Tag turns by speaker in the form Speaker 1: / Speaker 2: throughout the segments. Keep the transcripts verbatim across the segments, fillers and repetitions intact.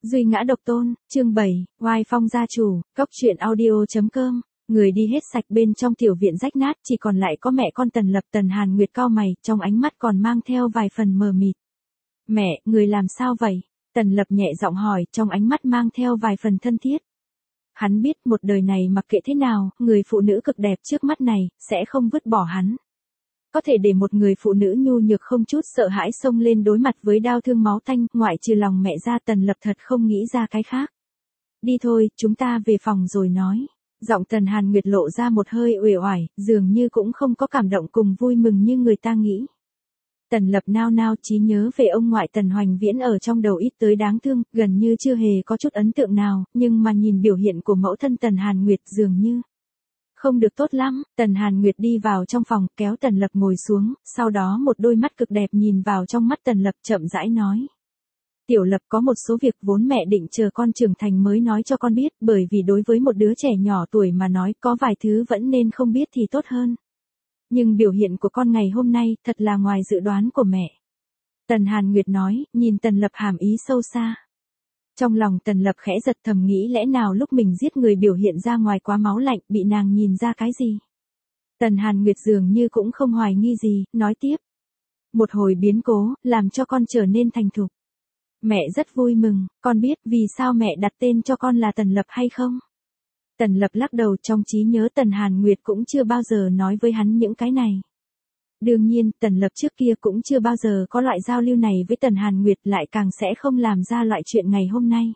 Speaker 1: Duy ngã độc tôn, chương bảy, oai phong gia chủ, cốc truyện audio.com. Người đi hết sạch bên trong tiểu viện rách nát, chỉ còn lại có mẹ con Tần Lập. Tần Hàn Nguyệt cau mày, trong ánh mắt còn mang theo vài phần mờ mịt. Mẹ, người làm sao vậy? Tần Lập nhẹ giọng hỏi, trong ánh mắt mang theo vài phần thân thiết. Hắn biết một đời này mặc kệ thế nào, người phụ nữ cực đẹp trước mắt này, sẽ không vứt bỏ hắn. Có thể để một người phụ nữ nhu nhược không chút sợ hãi xông lên đối mặt với đau thương máu tanh, ngoại trừ lòng mẹ ra. Tần Lập thật không nghĩ ra cái khác. Đi thôi, chúng ta về phòng rồi nói. Giọng Tần Hàn Nguyệt lộ ra một hơi uể oải, dường như cũng không có cảm động cùng vui mừng như người ta nghĩ. Tần Lập nao nao trí nhớ về ông ngoại Tần Hoành Viễn ở trong đầu ít tới đáng thương, gần như chưa hề có chút ấn tượng nào, nhưng mà nhìn biểu hiện của mẫu thân Tần Hàn Nguyệt dường như không được tốt lắm. Tần Hàn Nguyệt đi vào trong phòng, kéo Tần Lập ngồi xuống, sau đó một đôi mắt cực đẹp nhìn vào trong mắt Tần Lập, chậm rãi nói. Tiểu Lập, có một số việc vốn mẹ định chờ con trưởng thành mới nói cho con biết, bởi vì đối với một đứa trẻ nhỏ tuổi mà nói, có vài thứ vẫn nên không biết thì tốt hơn. Nhưng biểu hiện của con ngày hôm nay thật là ngoài dự đoán của mẹ. Tần Hàn Nguyệt nói, nhìn Tần Lập hàm ý sâu xa. Trong lòng Tần Lập khẽ giật thầm, nghĩ lẽ nào lúc mình giết người biểu hiện ra ngoài quá máu lạnh, bị nàng nhìn ra cái gì. Tần Hàn Nguyệt dường như cũng không hoài nghi gì, nói tiếp. Một hồi biến cố, làm cho con trở nên thành thục. Mẹ rất vui mừng, con biết vì sao mẹ đặt tên cho con là Tần Lập hay không? Tần Lập lắc đầu, trong trí nhớ Tần Hàn Nguyệt cũng chưa bao giờ nói với hắn những cái này. Đương nhiên, Tần Lập trước kia cũng chưa bao giờ có loại giao lưu này với Tần Hàn Nguyệt, lại càng sẽ không làm ra loại chuyện ngày hôm nay.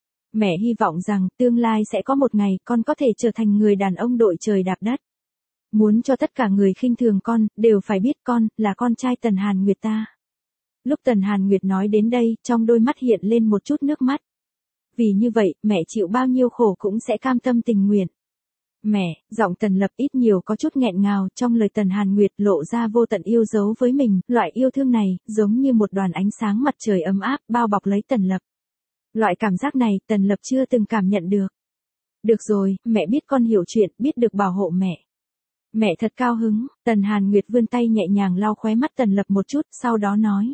Speaker 1: Mẹ hy vọng rằng, tương lai sẽ có một ngày, con có thể trở thành người đàn ông đội trời đạp đất. Muốn cho tất cả người khinh thường con, đều phải biết con, là con trai Tần Hàn Nguyệt ta. Lúc Tần Hàn Nguyệt nói đến đây, trong đôi mắt hiện lên một chút nước mắt. Vì như vậy, mẹ chịu bao nhiêu khổ cũng sẽ cam tâm tình nguyện. Mẹ, giọng Tần Lập ít nhiều có chút nghẹn ngào, trong lời Tần Hàn Nguyệt lộ ra vô tận yêu dấu với mình, loại yêu thương này, giống như một đoàn ánh sáng mặt trời ấm áp, bao bọc lấy Tần Lập. Loại cảm giác này, Tần Lập chưa từng cảm nhận được. Được rồi, mẹ biết con hiểu chuyện, biết được bảo hộ mẹ. Mẹ thật cao hứng. Tần Hàn Nguyệt vươn tay nhẹ nhàng lau khóe mắt Tần Lập một chút, sau đó nói.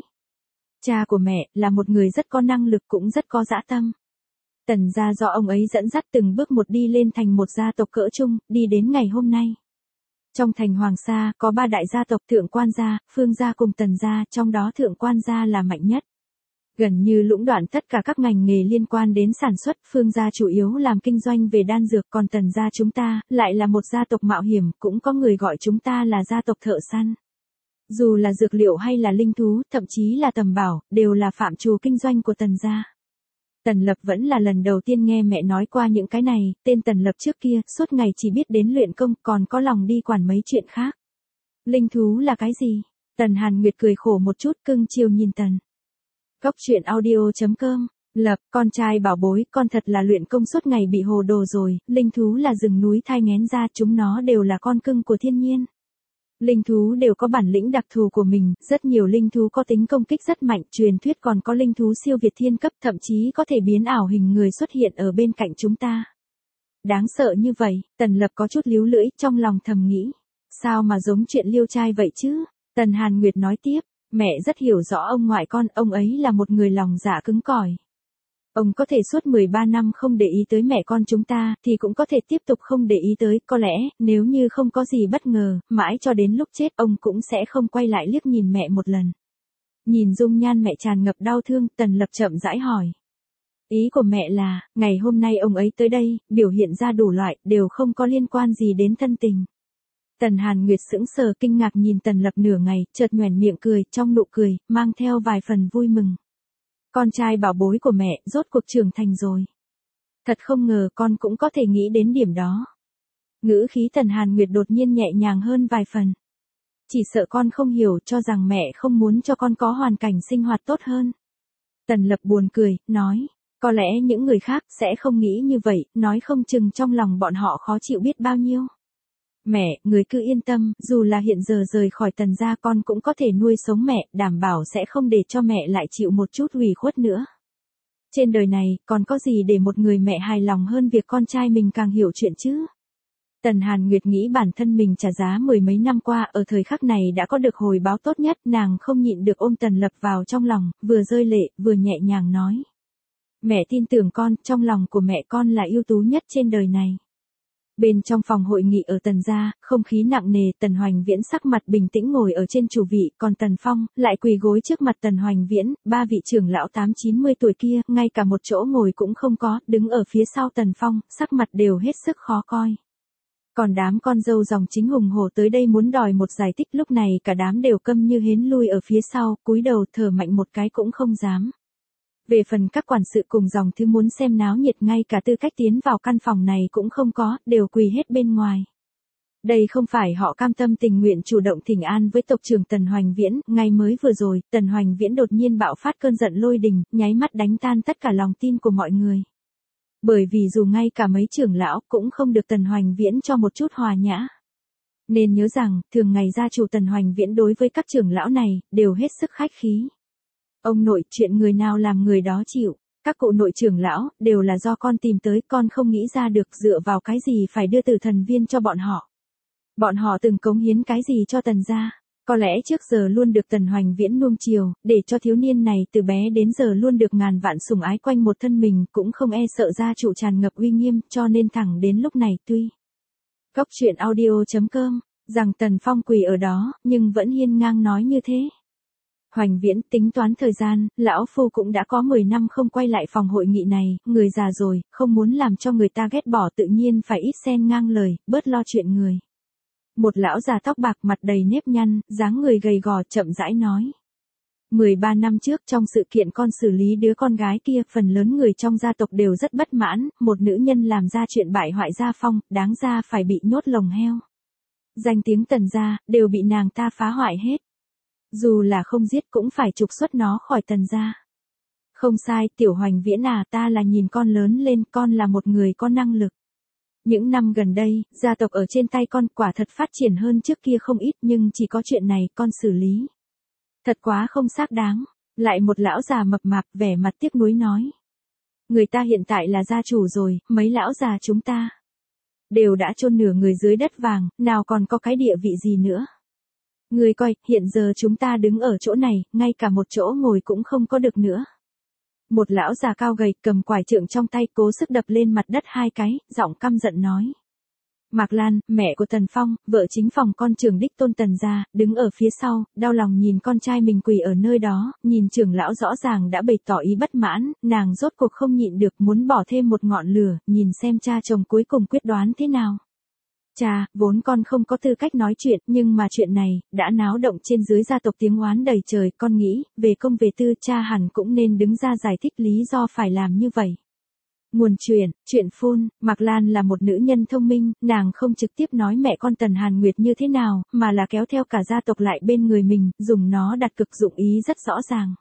Speaker 1: Cha của mẹ, là một người rất có năng lực cũng rất có dã tâm. Tần gia do ông ấy dẫn dắt từng bước một đi lên thành một gia tộc cỡ trung, đi đến ngày hôm nay. Trong thành Hoàng Sa, có ba đại gia tộc Thượng Quan gia, Phương gia cùng Tần gia, trong đó Thượng Quan gia là mạnh nhất. Gần như lũng đoạn tất cả các ngành nghề liên quan đến sản xuất, Phương gia chủ yếu làm kinh doanh về đan dược, còn Tần gia chúng ta, lại là một gia tộc mạo hiểm, cũng có người gọi chúng ta là gia tộc thợ săn. Dù là dược liệu hay là linh thú, thậm chí là tầm bảo, đều là phạm trù kinh doanh của Tần gia. Tần Lập vẫn là lần đầu tiên nghe mẹ nói qua những cái này, tên Tần Lập trước kia, suốt ngày chỉ biết đến luyện công, còn có lòng đi quản mấy chuyện khác. Linh thú là cái gì? Tần Hàn Nguyệt cười khổ một chút, cưng chiều nhìn Tần. Cốc truyện audio.com. Lập, con trai bảo bối, con thật là luyện công suốt ngày bị hồ đồ rồi, linh thú là rừng núi thai nghén ra, chúng nó đều là con cưng của thiên nhiên. Linh thú đều có bản lĩnh đặc thù của mình, rất nhiều linh thú có tính công kích rất mạnh, truyền thuyết còn có linh thú siêu việt thiên cấp, thậm chí có thể biến ảo hình người xuất hiện ở bên cạnh chúng ta. Đáng sợ như vậy, Tần Lập có chút líu lưỡi, trong lòng thầm nghĩ. Sao mà giống chuyện liêu trai vậy chứ? Tần Hàn Nguyệt nói tiếp, mẹ rất hiểu rõ ông ngoại con, ông ấy là một người lòng dạ cứng cỏi. Ông có thể suốt mười ba năm không để ý tới mẹ con chúng ta, thì cũng có thể tiếp tục không để ý tới, có lẽ, nếu như không có gì bất ngờ, mãi cho đến lúc chết ông cũng sẽ không quay lại liếc nhìn mẹ một lần. Nhìn dung nhan mẹ tràn ngập đau thương, Tần Lập chậm rãi hỏi. Ý của mẹ là, ngày hôm nay ông ấy tới đây, biểu hiện ra đủ loại, đều không có liên quan gì đến thân tình. Tần Hàn Nguyệt sững sờ kinh ngạc nhìn Tần Lập nửa ngày, chợt nhoẻn miệng cười, trong nụ cười, mang theo vài phần vui mừng. Con trai bảo bối của mẹ, rốt cuộc trưởng thành rồi. Thật không ngờ con cũng có thể nghĩ đến điểm đó. Ngữ khí Tần Hàn Nguyệt đột nhiên nhẹ nhàng hơn vài phần. Chỉ sợ con không hiểu, cho rằng mẹ không muốn cho con có hoàn cảnh sinh hoạt tốt hơn. Tần Lập buồn cười, nói, có lẽ những người khác sẽ không nghĩ như vậy, nói không chừng trong lòng bọn họ khó chịu biết bao nhiêu. Mẹ, người cứ yên tâm, dù là hiện giờ rời khỏi Tần gia con cũng có thể nuôi sống mẹ, đảm bảo sẽ không để cho mẹ lại chịu một chút ủy khuất nữa. Trên đời này, còn có gì để một người mẹ hài lòng hơn việc con trai mình càng hiểu chuyện chứ? Tần Hàn Nguyệt nghĩ bản thân mình trả giá mười mấy năm qua, ở thời khắc này đã có được hồi báo tốt nhất, nàng không nhịn được ôm Tần Lập vào trong lòng, vừa rơi lệ, vừa nhẹ nhàng nói. Mẹ tin tưởng con, trong lòng của mẹ con là ưu tú nhất trên đời này. Bên trong phòng hội nghị ở Tần gia, không khí nặng nề, Tần Hoành Viễn sắc mặt bình tĩnh ngồi ở trên chủ vị, còn Tần Phong lại quỳ gối trước mặt Tần Hoành Viễn, ba vị trưởng lão tám chín mươi tuổi kia, ngay cả một chỗ ngồi cũng không có, đứng ở phía sau Tần Phong, sắc mặt đều hết sức khó coi. Còn đám con dâu dòng chính hùng hổ tới đây muốn đòi một giải thích, lúc này cả đám đều câm như hến lui ở phía sau, cúi đầu thở mạnh một cái cũng không dám. Về phần các quản sự cùng dòng thứ muốn xem náo nhiệt, ngay cả tư cách tiến vào căn phòng này cũng không có, đều quỳ hết bên ngoài. Đây không phải họ cam tâm tình nguyện chủ động thỉnh an với tộc trưởng Tần Hoành Viễn, ngay mới vừa rồi, Tần Hoành Viễn đột nhiên bạo phát cơn giận lôi đình, nháy mắt đánh tan tất cả lòng tin của mọi người. Bởi vì dù ngay cả mấy trưởng lão cũng không được Tần Hoành Viễn cho một chút hòa nhã. Nên nhớ rằng, thường ngày gia chủ Tần Hoành Viễn đối với các trưởng lão này, đều hết sức khách khí. Ông nội, chuyện người nào làm người đó chịu, các cụ nội trưởng lão, đều là do con tìm tới, con không nghĩ ra được dựa vào cái gì phải đưa tử thần viên cho bọn họ. Bọn họ từng cống hiến cái gì cho Tần gia, có lẽ trước giờ luôn được Tần Hoành Viễn nuông chiều, để cho thiếu niên này từ bé đến giờ luôn được ngàn vạn sủng ái quanh một thân mình, cũng không e sợ gia chủ tràn ngập uy nghiêm, cho nên thẳng đến lúc này tuy Cốc truyện audio chấm com, rằng Tần Phong quỳ ở đó, nhưng vẫn hiên ngang nói như thế. Hoành Viễn, tính toán thời gian, lão phu cũng đã có mười năm không quay lại phòng hội nghị này, người già rồi, không muốn làm cho người ta ghét bỏ, tự nhiên phải ít xen ngang lời, bớt lo chuyện người. Một lão già tóc bạc, mặt đầy nếp nhăn, dáng người gầy gò, chậm rãi nói. mười ba năm trước, trong sự kiện con xử lý đứa con gái kia, phần lớn người trong gia tộc đều rất bất mãn, một nữ nhân làm ra chuyện bại hoại gia phong, đáng ra phải bị nhốt lồng heo. Danh tiếng Tần gia, đều bị nàng ta phá hoại hết. Dù là không giết cũng phải trục xuất nó khỏi Tần gia. Không sai, Tiểu Hoành Viễn à, ta là nhìn con lớn lên, con là một người có năng lực. Những năm gần đây, gia tộc ở trên tay con quả thật phát triển hơn trước kia không ít, nhưng chỉ có chuyện này con xử lý. Thật quá không xác đáng. Lại một lão già mập mạp vẻ mặt tiếc nuối nói. Người ta hiện tại là gia chủ rồi, mấy lão già chúng ta đều đã chôn nửa người dưới đất vàng, nào còn có cái địa vị gì nữa. Người coi, hiện giờ chúng ta đứng ở chỗ này, ngay cả một chỗ ngồi cũng không có được nữa. Một lão già cao gầy cầm quải trượng trong tay cố sức đập lên mặt đất hai cái, giọng căm giận nói. Mạc Lan, mẹ của Tần Phong, vợ chính phòng con trưởng đích tôn Tần gia, đứng ở phía sau, đau lòng nhìn con trai mình quỳ ở nơi đó, nhìn trưởng lão rõ ràng đã bày tỏ ý bất mãn, nàng rốt cuộc không nhịn được muốn bỏ thêm một ngọn lửa, nhìn xem cha chồng cuối cùng quyết đoán thế nào. Cha, vốn con không có tư cách nói chuyện, nhưng mà chuyện này, đã náo động trên dưới gia tộc tiếng oán đầy trời, con nghĩ, về công về tư, cha hẳn cũng nên đứng ra giải thích lý do phải làm như vậy. Nguồn chuyện, chuyện phun, Mạc Lan là một nữ nhân thông minh, nàng không trực tiếp nói mẹ con Tần Hàn Nguyệt như thế nào, mà là kéo theo cả gia tộc lại bên người mình, dùng nó đặt cực dụng ý rất rõ ràng.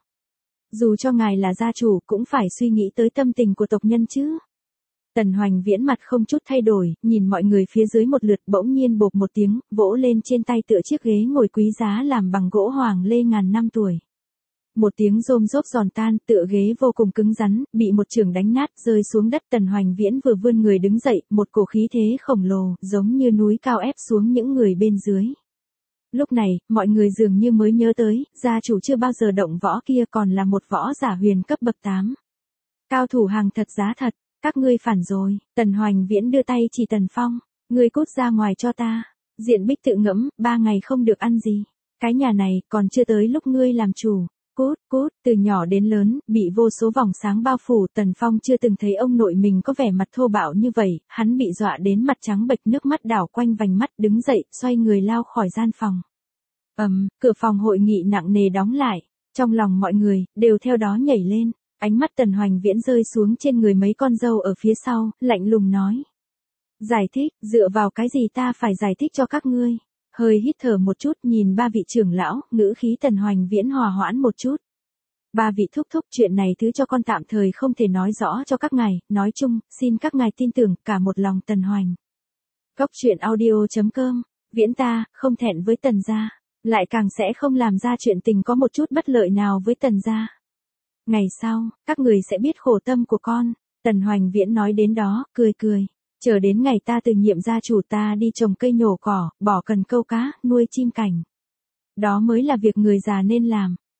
Speaker 1: Dù cho ngài là gia chủ, cũng phải suy nghĩ tới tâm tình của tộc nhân chứ. Tần Hoành Viễn mặt không chút thay đổi, nhìn mọi người phía dưới một lượt, bỗng nhiên bộp một tiếng, vỗ lên trên tay tựa chiếc ghế ngồi quý giá làm bằng gỗ hoàng lê ngàn năm tuổi. Một tiếng rôm rốp giòn tan, tựa ghế vô cùng cứng rắn, bị một chưởng đánh nát, rơi xuống đất. Tần Hoành Viễn vừa vươn người đứng dậy, một cổ khí thế khổng lồ, giống như núi cao ép xuống những người bên dưới. Lúc này, mọi người dường như mới nhớ tới, gia chủ chưa bao giờ động võ kia còn là một võ giả huyền cấp bậc tám. Cao thủ hàng thật giá thật. Các ngươi phản rồi. Tần Hoành Viễn đưa tay chỉ Tần Phong. Ngươi cút ra ngoài cho ta. Diện Bích tự ngẫm, ba ngày không được ăn gì. Cái nhà này còn chưa tới lúc ngươi làm chủ. Cút, cút, từ nhỏ đến lớn, bị vô số vòng sáng bao phủ. Tần Phong chưa từng thấy ông nội mình có vẻ mặt thô bạo như vậy. Hắn bị dọa đến mặt trắng bệch, nước mắt đảo quanh vành mắt, đứng dậy, xoay người lao khỏi gian phòng. Ầm, um, cửa phòng hội nghị nặng nề đóng lại. Trong lòng mọi người, đều theo đó nhảy lên. Ánh mắt Tần Hoành Viễn rơi xuống trên người mấy con dâu ở phía sau, lạnh lùng nói. Giải thích, dựa vào cái gì ta phải giải thích cho các ngươi? Hơi hít thở một chút, nhìn ba vị trưởng lão, ngữ khí Tần Hoành Viễn hòa hoãn một chút. Ba vị thúc thúc, chuyện này thứ cho con tạm thời không thể nói rõ cho các ngài, nói chung, xin các ngài tin tưởng, cả một lòng Tần Hoành. Cốc truyện audio chấm com, Viễn ta, không thẹn với Tần gia, lại càng sẽ không làm ra chuyện tình có một chút bất lợi nào với Tần gia. Ngày sau, các người sẽ biết khổ tâm của con. Tần Hoành Viễn nói đến đó, cười cười. Chờ đến ngày ta từ nhiệm gia chủ, ta đi trồng cây nhổ cỏ, bỏ cần câu cá, nuôi chim cảnh. Đó mới là việc người già nên làm.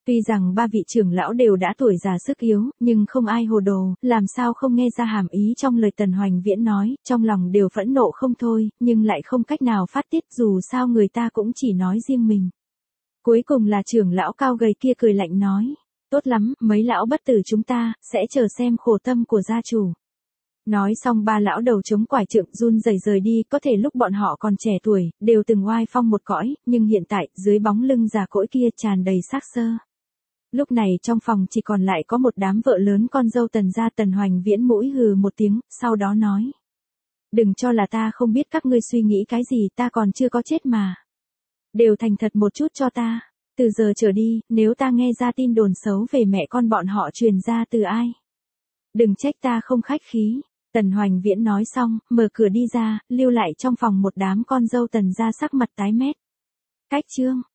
Speaker 1: Tuy rằng ba vị trưởng lão đều đã tuổi già sức yếu, nhưng không ai hồ đồ, làm sao không nghe ra hàm ý trong lời Tần Hoành Viễn nói, trong lòng đều phẫn nộ không thôi, nhưng lại không cách nào phát tiết, dù sao người ta cũng chỉ nói riêng mình. Cuối cùng là trưởng lão cao gầy kia cười lạnh nói, tốt lắm, mấy lão bất tử chúng ta, sẽ chờ xem khổ tâm của gia chủ. Nói xong ba lão đầu chống quải trượng run rẩy rời đi, có thể lúc bọn họ còn trẻ tuổi, đều từng oai phong một cõi, nhưng hiện tại, dưới bóng lưng già cỗi kia tràn đầy xác xơ. Lúc này trong phòng chỉ còn lại có một đám vợ lớn con dâu Tần gia. Tần Hoành Viễn mũi hừ một tiếng, sau đó nói. Đừng cho là ta không biết các ngươi suy nghĩ cái gì, ta còn chưa có chết mà. Đều thành thật một chút cho ta. Từ giờ trở đi, nếu ta nghe ra tin đồn xấu về mẹ con bọn họ truyền ra từ ai, đừng trách ta không khách khí. Tần Hoành Viễn nói xong, mở cửa đi ra, lưu lại trong phòng một đám con dâu Tần gia sắc mặt tái mét. Cách chương